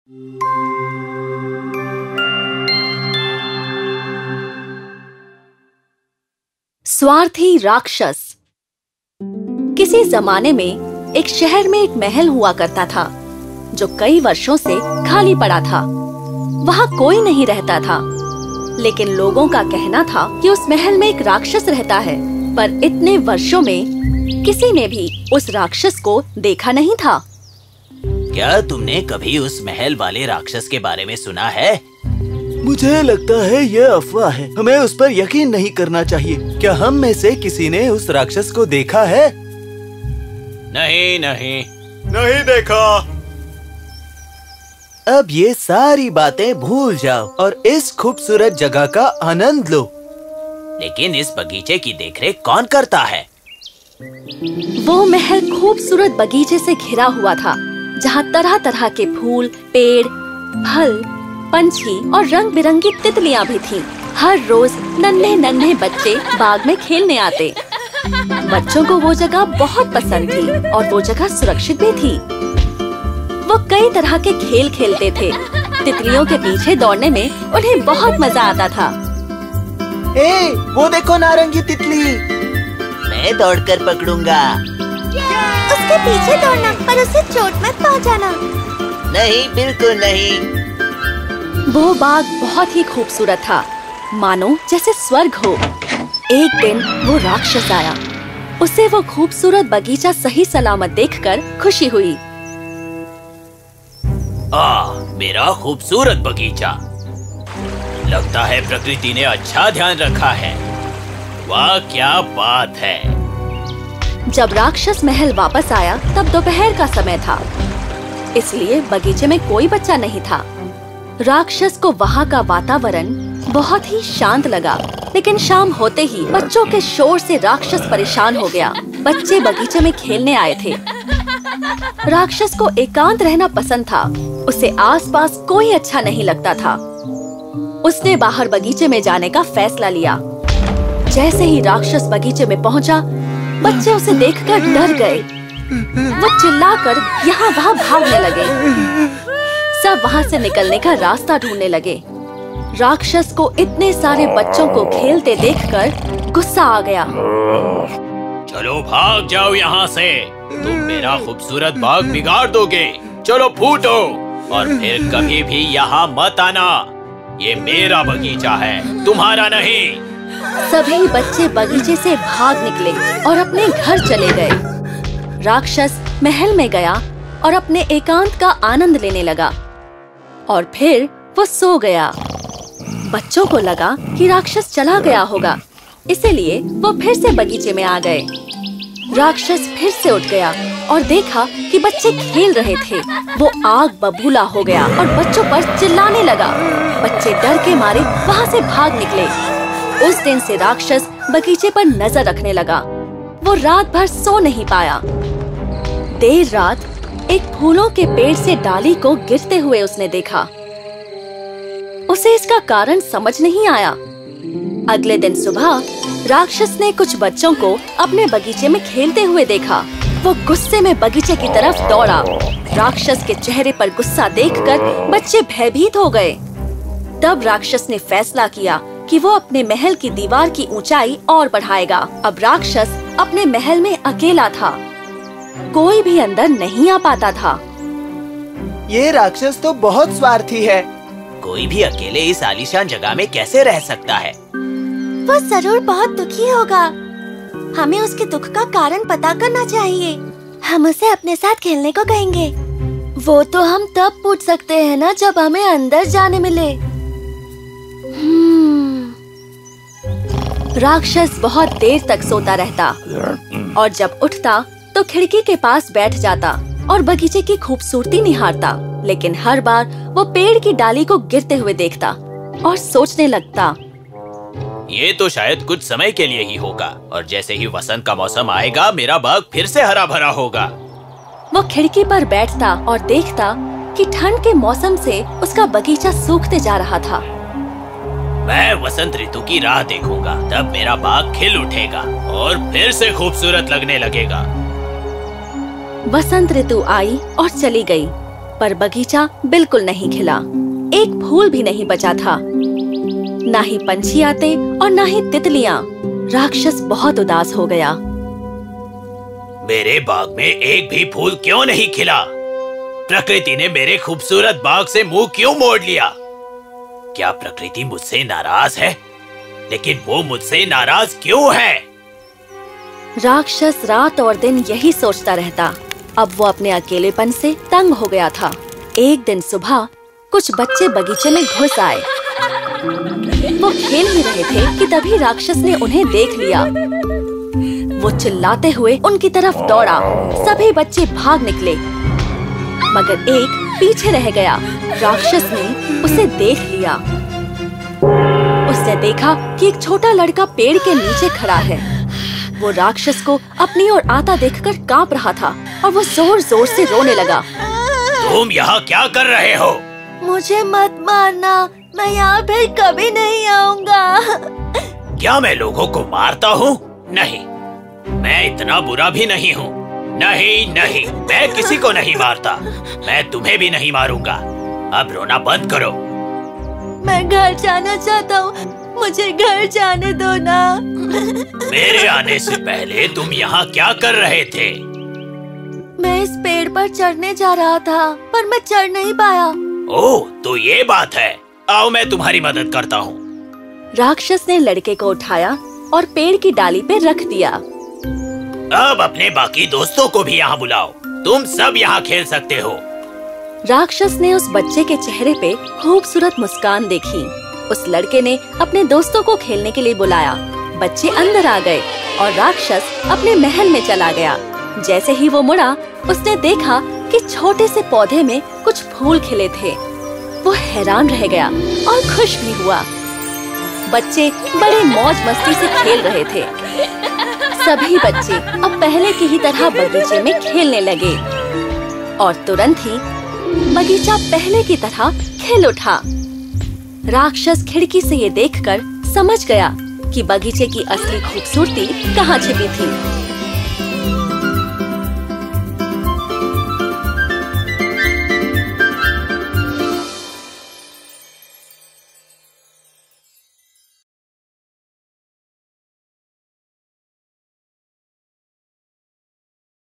स्वार्थी राक्षस। किसी जमाने में एक शहर में एक महल हुआ करता था जो कई वर्षों से खाली पड़ा था। वहाँ कोई नहीं रहता था, लेकिन लोगों का कहना था कि उस महल में एक राक्षस रहता है। पर इतने वर्षों में किसी ने भी उस राक्षस को देखा नहीं था। क्या तुमने कभी उस महल वाले राक्षस के बारे में सुना है? मुझे लगता है ये अफवाह है, हमें उस पर यकीन नहीं करना चाहिए। क्या हम में से किसी ने उस राक्षस को देखा है? नहीं नहीं नहीं देखा। अब ये सारी बातें भूल जाओ और इस खूबसूरत जगह का आनंद लो। लेकिन इस बगीचे की देखरेख कौन करता है? वो महल खूबसूरत बगीचे से घिरा हुआ था, जहाँ तरह तरह के फूल, पेड़, फल, पंछी और रंग बिरंगी तितलियाँ भी थीं। हर रोज नन्हे नन्हे बच्चे बाग में खेलने आते। बच्चों को वो जगह बहुत पसंद थी और वो जगह सुरक्षित भी थी। वो कई तरह के खेल खेलते थे। तितलियों के पीछे दौड़ने में उन्हें बहुत मजा आता था। वो देखो नारंगी तितली। मैं दौड़कर पकड़ूंगा। उसके पीछे दौड़ना, पर उसे चोट मत पहुंचाना। नहीं, बिल्कुल नहीं। वो बाग बहुत ही खूबसूरत था, मानो जैसे स्वर्ग हो। एक दिन वो राक्षस आया। उसे वो खूबसूरत बगीचा सही सलामत देखकर खुशी हुई। मेरा खूबसूरत बगीचा। लगता है प्रकृति ने अच्छा ध्यान रखा है। वाह, क्या बात है। जब राक्षस महल वापस आया तब दोपहर का समय था, इसलिए बगीचे में कोई बच्चा नहीं था। राक्षस को वहाँ का वातावरण बहुत ही शांत लगा, लेकिन शाम होते ही बच्चों के शोर से राक्षस परेशान हो गया। बच्चे बगीचे में खेलने आए थे। राक्षस को एकांत रहना पसंद था। उसे आसपास कोई अच्छा नहीं लगता था। उसने बाहर बगीचे में जाने का फैसला लिया। जैसे ही राक्षस बगीचे में पहुंचा, बच्चे उसे देखकर डर गए। वो चिल्लाकर यहाँ वहाँ भागने लगे। सब वहाँ से निकलने का रास्ता ढूंढने लगे। राक्षस को इतने सारे बच्चों को खेलते देखकर गुस्सा आ गया। चलो भाग जाओ यहाँ से, तुम मेरा खूबसूरत बाग बिगाड़ दोगे। चलो फूटो और फिर कभी भी यहाँ मत आना। ये मेरा बगीचा है, तुम्हारा नहीं। सभी बच्चे बगीचे से भाग निकले और अपने घर चले गए। राक्षस महल में गया और अपने एकांत का आनंद लेने लगा और फिर वो सो गया। बच्चों को लगा कि राक्षस चला गया होगा, इसीलिए वो फिर से बगीचे में आ गए। राक्षस फिर से उठ गया और देखा कि बच्चे खेल रहे थे। वो आग बबूला हो गया और बच्चों पर चिल्लाने लगा। बच्चे डर के मारे वहाँ से भाग निकले। उस दिन से राक्षस बगीचे पर नजर रखने लगा। वो रात भर सो नहीं पाया। देर रात एक फूलों के पेड़ से डाली को गिरते हुए उसने देखा। उसे इसका कारण समझ नहीं आया। अगले दिन सुबह राक्षस ने कुछ बच्चों को अपने बगीचे में खेलते हुए देखा। वो गुस्से में बगीचे की तरफ दौड़ा। राक्षस के चेहरे पर गुस्सा देखकर बच्चे भयभीत हो गए। तब राक्षस ने फैसला किया कि वो अपने महल की दीवार की ऊंचाई और बढ़ाएगा। अब राक्षस अपने महल में अकेला था। कोई भी अंदर नहीं आ पाता था। ये राक्षस तो बहुत स्वार्थी है। कोई भी अकेले इस आलीशान जगह में कैसे रह सकता है? वो जरूर बहुत दुखी होगा। हमें उसके दुख का कारण पता करना चाहिए। हम उसे अपने साथ खेलने को कहेंगे। वो तो हम तब पूछ सकते हैं ना जब हमें अंदर जाने मिले। राक्षस बहुत देर तक सोता रहता और जब उठता तो खिड़की के पास बैठ जाता और बगीचे की खूबसूरती निहारता। लेकिन हर बार वो पेड़ की डाली को गिरते हुए देखता और सोचने लगता, ये तो शायद कुछ समय के लिए ही होगा और जैसे ही वसंत का मौसम आएगा मेरा बाग फिर से हरा भरा होगा। वो खिड़की पर बैठता और देखता कि ठंड के मौसम से उसका बगीचा सूखते जा रहा था। मैं वसंत ऋतु की राह देखूंगा, तब मेरा बाग खिल उठेगा और फिर से खूबसूरत लगने लगेगा। वसंत ऋतु आई और चली गई। पर बगीचा बिल्कुल नहीं खिला। एक फूल भी नहीं बचा था। ना ही पंछी आते और ना ही तितलियां। राक्षस बहुत उदास हो गया। मेरे बाग में एक भी फूल क्यों नहीं खिला? प्रकृति ने मेरे खूबसूरत बाग से मुंह क्यों मोड़ लिया? क्या प्रकृति मुझसे नाराज है? लेकिन वो मुझसे नाराज क्यों है? राक्षस रात और दिन यही सोचता रहता। अब वो अपने अकेलेपन से तंग हो गया था। एक दिन सुबह कुछ बच्चे बगीचे में घुस आए। वो खेल ही रहे थे कि तभी राक्षस ने उन्हें देख लिया। वो चिल्लाते हुए उनकी तरफ दौड़ा। सभी बच्चे भाग निकले, मगर एक पीछे रह गया। राक्षस ने उसे देख लिया। उसने देखा कि एक छोटा लड़का पेड़ के नीचे खड़ा है। वो राक्षस को अपनी ओर आता देखकर कांप रहा था और वो जोर जोर से रोने लगा। तुम यहाँ क्या कर रहे हो? मुझे मत मारना, मैं यहाँ फिर कभी नहीं आऊँगा। क्या मैं लोगों को मारता हूँ? नहीं, मैं इतना बुरा भी नहीं हूँ। नहीं नहीं, मैं किसी को नहीं मारता। मैं तुम्हें भी नहीं मारूंगा। अब रोना बंद करो। मैं घर जाना चाहता हूँ, मुझे घर जाने दो ना। मेरे आने से पहले तुम यहाँ क्या कर रहे थे? मैं इस पेड़ पर चढ़ने जा रहा था, पर मैं चढ़ नहीं पाया। ओह, तो ये बात है। आओ, मैं तुम्हारी मदद करता हूँ। राक्षस ने लड़के को उठाया और पेड़ की डाली पे रख दिया। अब अपने बाकी दोस्तों को भी यहाँ बुलाओ। तुम सब यहाँ खेल सकते हो। राक्षस ने उस बच्चे के चेहरे पे खूबसूरत मुस्कान देखी। उस लड़के ने अपने दोस्तों को खेलने के लिए बुलाया। बच्चे अंदर आ गए और राक्षस अपने महल में चला गया। जैसे ही वो मुड़ा, उसने देखा कि छोटे से पौधे में कुछ फूल खिले थे। वो हैरान रह गया और खुश भी हुआ। बच्चे बड़े मौज मस्ती से खेल रहे थे। सभी बच्चे अब पहले की ही तरह बगीचे में खेलने लगे और तुरंत ही बगीचा पहले की तरह खिल उठा। राक्षस खिड़की से ये देखकर समझ गया कि बगीचे की असली खूबसूरती कहाँ छिपी थी।